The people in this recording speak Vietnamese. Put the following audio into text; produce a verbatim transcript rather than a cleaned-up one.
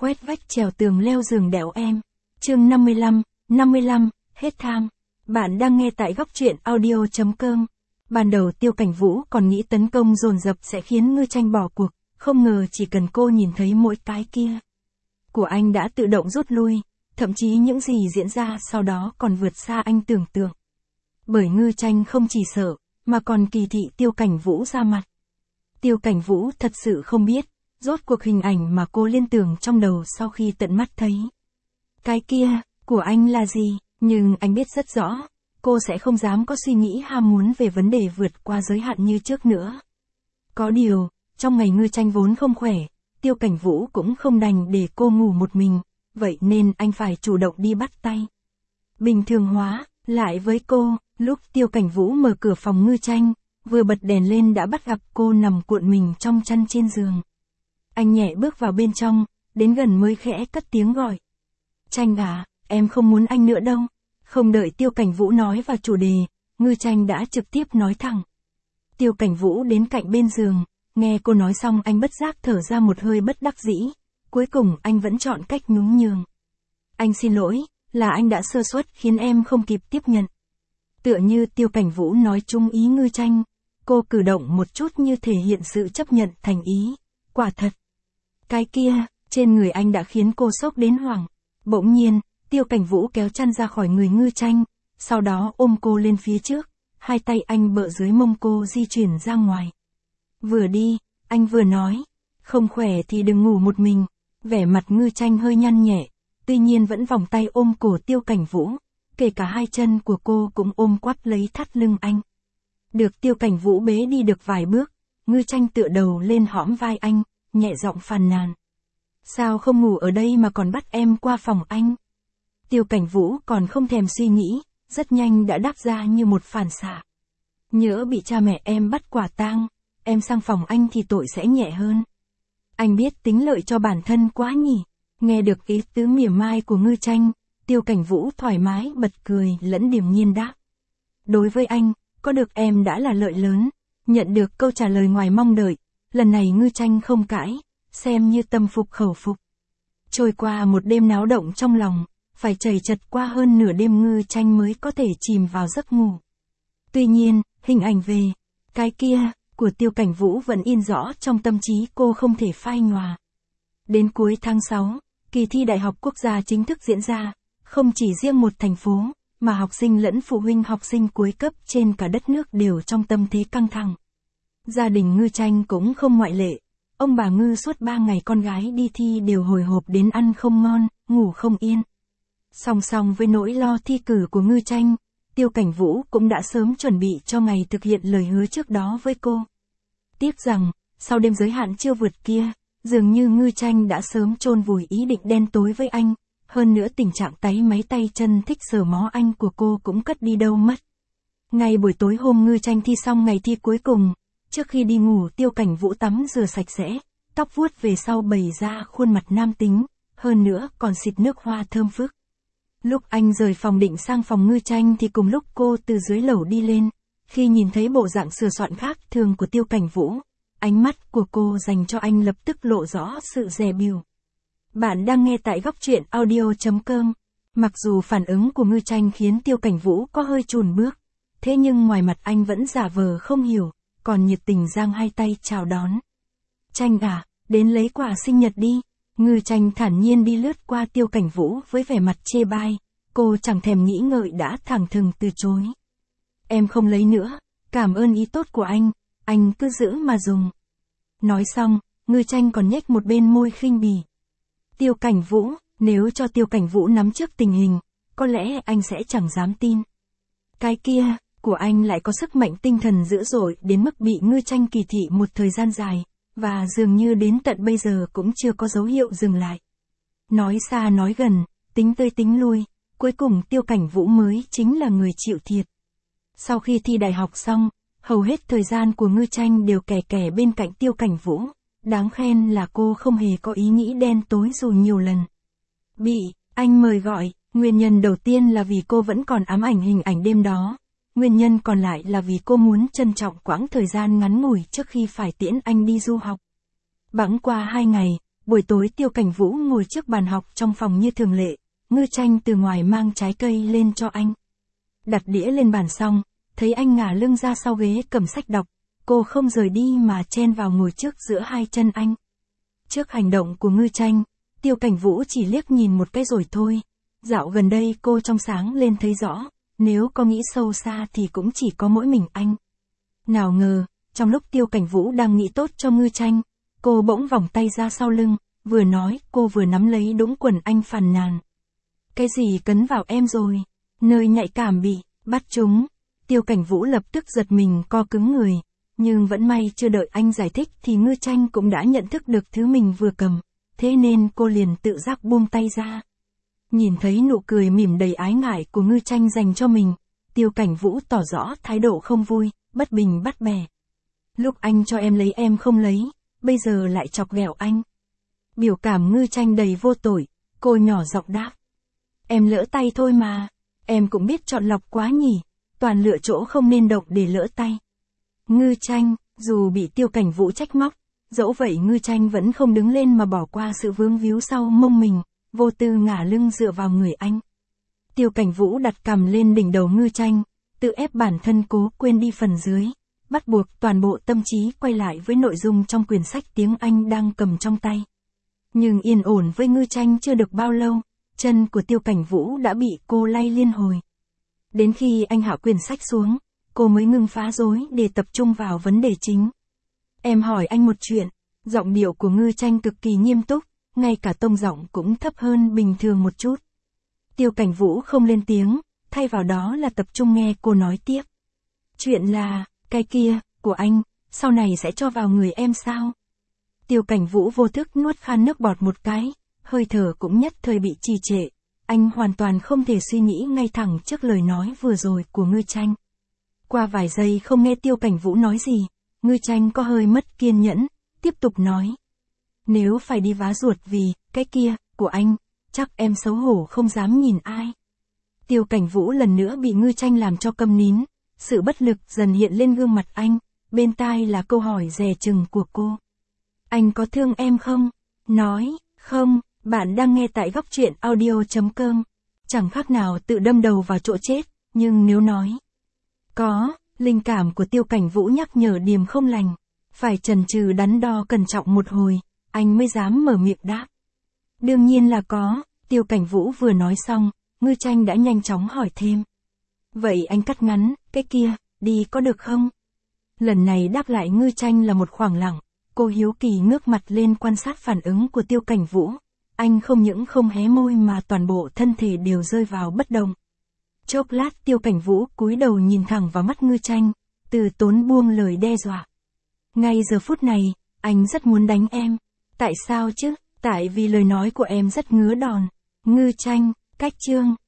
khoét vách trèo tường leo giường đẽo em. Chương năm mươi lăm, năm mươi lăm, hết tham. Bạn đang nghe tại góc truyện audio chấm com. Ban đầu Tiêu Cảnh Vũ còn nghĩ tấn công dồn dập sẽ khiến Ngư Tranh bỏ cuộc, không ngờ chỉ cần cô nhìn thấy mỗi cái kia của anh đã tự động rút lui, thậm chí những gì diễn ra sau đó còn vượt xa anh tưởng tượng. Bởi Ngư Tranh không chỉ sợ, mà còn kỳ thị Tiêu Cảnh Vũ ra mặt. Tiêu Cảnh Vũ thật sự không biết, rốt cuộc hình ảnh mà cô liên tưởng trong đầu sau khi tận mắt thấy cái kia, của anh là gì, nhưng anh biết rất rõ, cô sẽ không dám có suy nghĩ ham muốn về vấn đề vượt qua giới hạn như trước nữa. Có điều, trong ngày Ngư Tranh vốn không khỏe, Tiêu Cảnh Vũ cũng không đành để cô ngủ một mình, vậy nên anh phải chủ động đi bắt tay. Bình thường hóa, lại với cô, lúc Tiêu Cảnh Vũ mở cửa phòng Ngư Tranh, vừa bật đèn lên đã bắt gặp cô nằm cuộn mình trong chăn trên giường. Anh nhẹ bước vào bên trong, đến gần mới khẽ cất tiếng gọi. Tranh à, em không muốn anh nữa đâu. Không đợi Tiêu Cảnh Vũ nói vào chủ đề, Ngư Tranh đã trực tiếp nói thẳng. Tiêu Cảnh Vũ đến cạnh bên giường, nghe cô nói xong anh bất giác thở ra một hơi bất đắc dĩ, cuối cùng anh vẫn chọn cách nhún nhường. Anh xin lỗi, là anh đã sơ suất khiến em không kịp tiếp nhận. Tựa như Tiêu Cảnh Vũ nói chung ý Ngư Tranh, cô cử động một chút như thể hiện sự chấp nhận thành ý, quả thật. Cái kia, trên người anh đã khiến cô sốc đến hoảng. Bỗng nhiên, Tiêu Cảnh Vũ kéo chăn ra khỏi người Ngư Tranh, sau đó ôm cô lên phía trước, hai tay anh bợ dưới mông cô di chuyển ra ngoài. Vừa đi, anh vừa nói, không khỏe thì đừng ngủ một mình, vẻ mặt Ngư Tranh hơi nhăn nhẹ, tuy nhiên vẫn vòng tay ôm cổ Tiêu Cảnh Vũ, kể cả hai chân của cô cũng ôm quắp lấy thắt lưng anh. Được Tiêu Cảnh Vũ bế đi được vài bước, Ngư Tranh tựa đầu lên hõm vai anh, nhẹ giọng phàn nàn. Sao không ngủ ở đây mà còn bắt em qua phòng anh? Tiêu Cảnh Vũ còn không thèm suy nghĩ, rất nhanh đã đáp ra như một phản xạ. Nhỡ bị cha mẹ em bắt quả tang, em sang phòng anh thì tội sẽ nhẹ hơn. Anh biết tính lợi cho bản thân quá nhỉ? Nghe được ý tứ mỉa mai của Ngư Tranh, Tiêu Cảnh Vũ thoải mái bật cười lẫn điềm nhiên đáp. Đối với anh, có được em đã là lợi lớn. Nhận được câu trả lời ngoài mong đợi, lần này Ngư Tranh không cãi, xem như tâm phục khẩu phục. Trôi qua một đêm náo động trong lòng, phải chầy chật qua hơn nửa đêm Ngư Tranh mới có thể chìm vào giấc ngủ. Tuy nhiên, hình ảnh về cái kia của Tiêu Cảnh Vũ vẫn in rõ trong tâm trí cô không thể phai nhòa. Đến cuối tháng sáu, kỳ thi Đại học Quốc gia chính thức diễn ra, không chỉ riêng một thành phố, mà học sinh lẫn phụ huynh học sinh cuối cấp trên cả đất nước đều trong tâm thế căng thẳng. Gia đình Ngư Tranh cũng không ngoại lệ. Ông bà Ngư suốt ba ngày con gái đi thi đều hồi hộp đến ăn không ngon, ngủ không yên. Song song với nỗi lo thi cử của Ngư Tranh, Tiêu Cảnh Vũ cũng đã sớm chuẩn bị cho ngày thực hiện lời hứa trước đó với cô. Tiếc rằng, sau đêm giới hạn chưa vượt kia, dường như Ngư Tranh đã sớm chôn vùi ý định đen tối với anh, hơn nữa tình trạng táy máy tay chân thích sờ mó anh của cô cũng cất đi đâu mất. Ngay buổi tối hôm Ngư Tranh thi xong ngày thi cuối cùng, trước khi đi ngủ Tiêu Cảnh Vũ tắm rửa sạch sẽ, tóc vuốt về sau bày ra khuôn mặt nam tính, hơn nữa còn xịt nước hoa thơm phức. Lúc anh rời phòng định sang phòng Ngư Tranh thì cùng lúc cô từ dưới lầu đi lên, khi nhìn thấy bộ dạng sửa soạn khác thường của Tiêu Cảnh Vũ, ánh mắt của cô dành cho anh lập tức lộ rõ sự dè bỉu. Bạn đang nghe tại góc truyện audio chấm com. Mặc dù phản ứng của Ngư Tranh khiến Tiêu Cảnh Vũ có hơi chùn bước, thế nhưng ngoài mặt anh vẫn giả vờ không hiểu, còn nhiệt tình giang hai tay chào đón. Tranh à, đến lấy quà sinh nhật đi. Ngư Tranh thản nhiên đi lướt qua Tiêu Cảnh Vũ với vẻ mặt chê bai, cô chẳng thèm nghĩ ngợi đã thẳng thừng từ chối. Em không lấy nữa, cảm ơn ý tốt của anh, anh cứ giữ mà dùng. Nói xong, Ngư Tranh còn nhếch một bên môi khinh bỉ. Tiêu Cảnh Vũ, nếu cho Tiêu Cảnh Vũ nắm trước tình hình, có lẽ anh sẽ chẳng dám tin. Cái kia của anh lại có sức mạnh tinh thần dữ dội đến mức bị Ngư Tranh kỳ thị một thời gian dài, và dường như đến tận bây giờ cũng chưa có dấu hiệu dừng lại. Nói xa nói gần, tính tới tính lui, cuối cùng Tiêu Cảnh Vũ mới chính là người chịu thiệt. Sau khi thi đại học xong, hầu hết thời gian của Ngư Tranh đều kè kè bên cạnh Tiêu Cảnh Vũ, đáng khen là cô không hề có ý nghĩ đen tối dù nhiều lần bị anh mời gọi. Nguyên nhân đầu tiên là vì cô vẫn còn ám ảnh hình ảnh đêm đó. Nguyên nhân còn lại là vì cô muốn trân trọng quãng thời gian ngắn ngủi trước khi phải tiễn anh đi du học. Bẵng qua hai ngày, Buổi tối Tiêu Cảnh Vũ ngồi trước bàn học trong phòng như thường lệ, Ngư Tranh từ ngoài mang trái cây lên cho anh. Đặt đĩa lên bàn xong, thấy anh ngả lưng ra sau ghế cầm sách đọc, cô không rời đi mà chen vào ngồi trước giữa hai chân anh. Trước hành động của Ngư Tranh, Tiêu Cảnh Vũ chỉ liếc nhìn một cái rồi thôi. Dạo gần đây cô trong sáng lên thấy rõ, nếu có nghĩ sâu xa thì cũng chỉ có mỗi mình anh. Nào ngờ, trong lúc Tiêu Cảnh Vũ đang nghĩ tốt cho Ngư Tranh, cô bỗng vòng tay ra sau lưng, vừa nói cô vừa nắm lấy đũng quần anh phàn nàn. Cái gì cấn vào em rồi? Nơi nhạy cảm bị bắt trúng. Tiêu Cảnh Vũ lập tức giật mình co cứng người, nhưng vẫn may chưa đợi anh giải thích thì Ngư Tranh cũng đã nhận thức được thứ mình vừa cầm, thế nên cô liền tự giác buông tay ra. Nhìn thấy nụ cười mỉm đầy ái ngại của Ngư Tranh dành cho mình, Tiêu Cảnh Vũ tỏ rõ thái độ không vui, bất bình bắt bẻ. Lúc anh cho em lấy em không lấy, bây giờ lại chọc ghẹo anh. Biểu cảm Ngư Tranh đầy vô tội, cô nhỏ giọng đáp. Em lỡ tay thôi mà, em cũng biết chọn lọc quá nhỉ, toàn lựa chỗ không nên động để lỡ tay. Ngư Tranh, dù bị Tiêu Cảnh Vũ trách móc, dẫu vậy Ngư Tranh vẫn không đứng lên mà bỏ qua sự vướng víu sau mông mình, vô tư ngả lưng dựa vào người anh. Tiêu Cảnh Vũ đặt cằm lên đỉnh đầu Ngư Tranh, tự ép bản thân cố quên đi phần dưới, bắt buộc toàn bộ tâm trí quay lại với nội dung trong quyển sách tiếng Anh đang cầm trong tay. Nhưng yên ổn với Ngư Tranh chưa được bao lâu, chân của Tiêu Cảnh Vũ đã bị cô lay liên hồi. Đến khi anh hạ quyển sách xuống, cô mới ngừng phá rối để tập trung vào vấn đề chính. Em hỏi anh một chuyện, giọng điệu của Ngư Tranh cực kỳ nghiêm túc, ngay cả tông giọng cũng thấp hơn bình thường một chút. Tiêu Cảnh Vũ không lên tiếng, thay vào đó là tập trung nghe cô nói tiếp. Chuyện là, cái kia, của anh, sau này sẽ cho vào người em sao? Tiêu Cảnh Vũ vô thức nuốt khan nước bọt một cái, hơi thở cũng nhất thời bị trì trệ. Anh hoàn toàn không thể suy nghĩ ngay thẳng trước lời nói vừa rồi của Ngư Tranh. Qua vài giây không nghe Tiêu Cảnh Vũ nói gì, Ngư Tranh có hơi mất kiên nhẫn, tiếp tục nói. Nếu phải đi vá ruột vì, cái kia, của anh, chắc em xấu hổ không dám nhìn ai. Tiêu Cảnh Vũ lần nữa bị Ngư Tranh làm cho câm nín, sự bất lực dần hiện lên gương mặt anh, bên tai là câu hỏi dè chừng của cô. Anh có thương em không? Nói, không, bạn đang nghe tại góc truyện audio chấm com. Chẳng khác nào tự đâm đầu vào chỗ chết, nhưng nếu nói. Có, linh cảm của Tiêu Cảnh Vũ nhắc nhở điềm không lành. Phải chần chừ đắn đo cẩn trọng một hồi, anh mới dám mở miệng đáp. Đương nhiên là có, Tiêu Cảnh Vũ vừa nói xong, Ngư Tranh đã nhanh chóng hỏi thêm. Vậy anh cắt ngắn, cái kia, đi có được không? Lần này đáp lại Ngư Tranh là một khoảng lặng, cô hiếu kỳ ngước mặt lên quan sát phản ứng của Tiêu Cảnh Vũ. Anh không những không hé môi mà toàn bộ thân thể đều rơi vào bất động. Chốc lát Tiêu Cảnh Vũ cúi đầu nhìn thẳng vào mắt Ngư Tranh, từ tốn buông lời đe dọa. Ngay giờ phút này, anh rất muốn đánh em. Tại sao chứ? Tại vì lời nói của em rất ngứa đòn. Ngư Tranh, cách chương.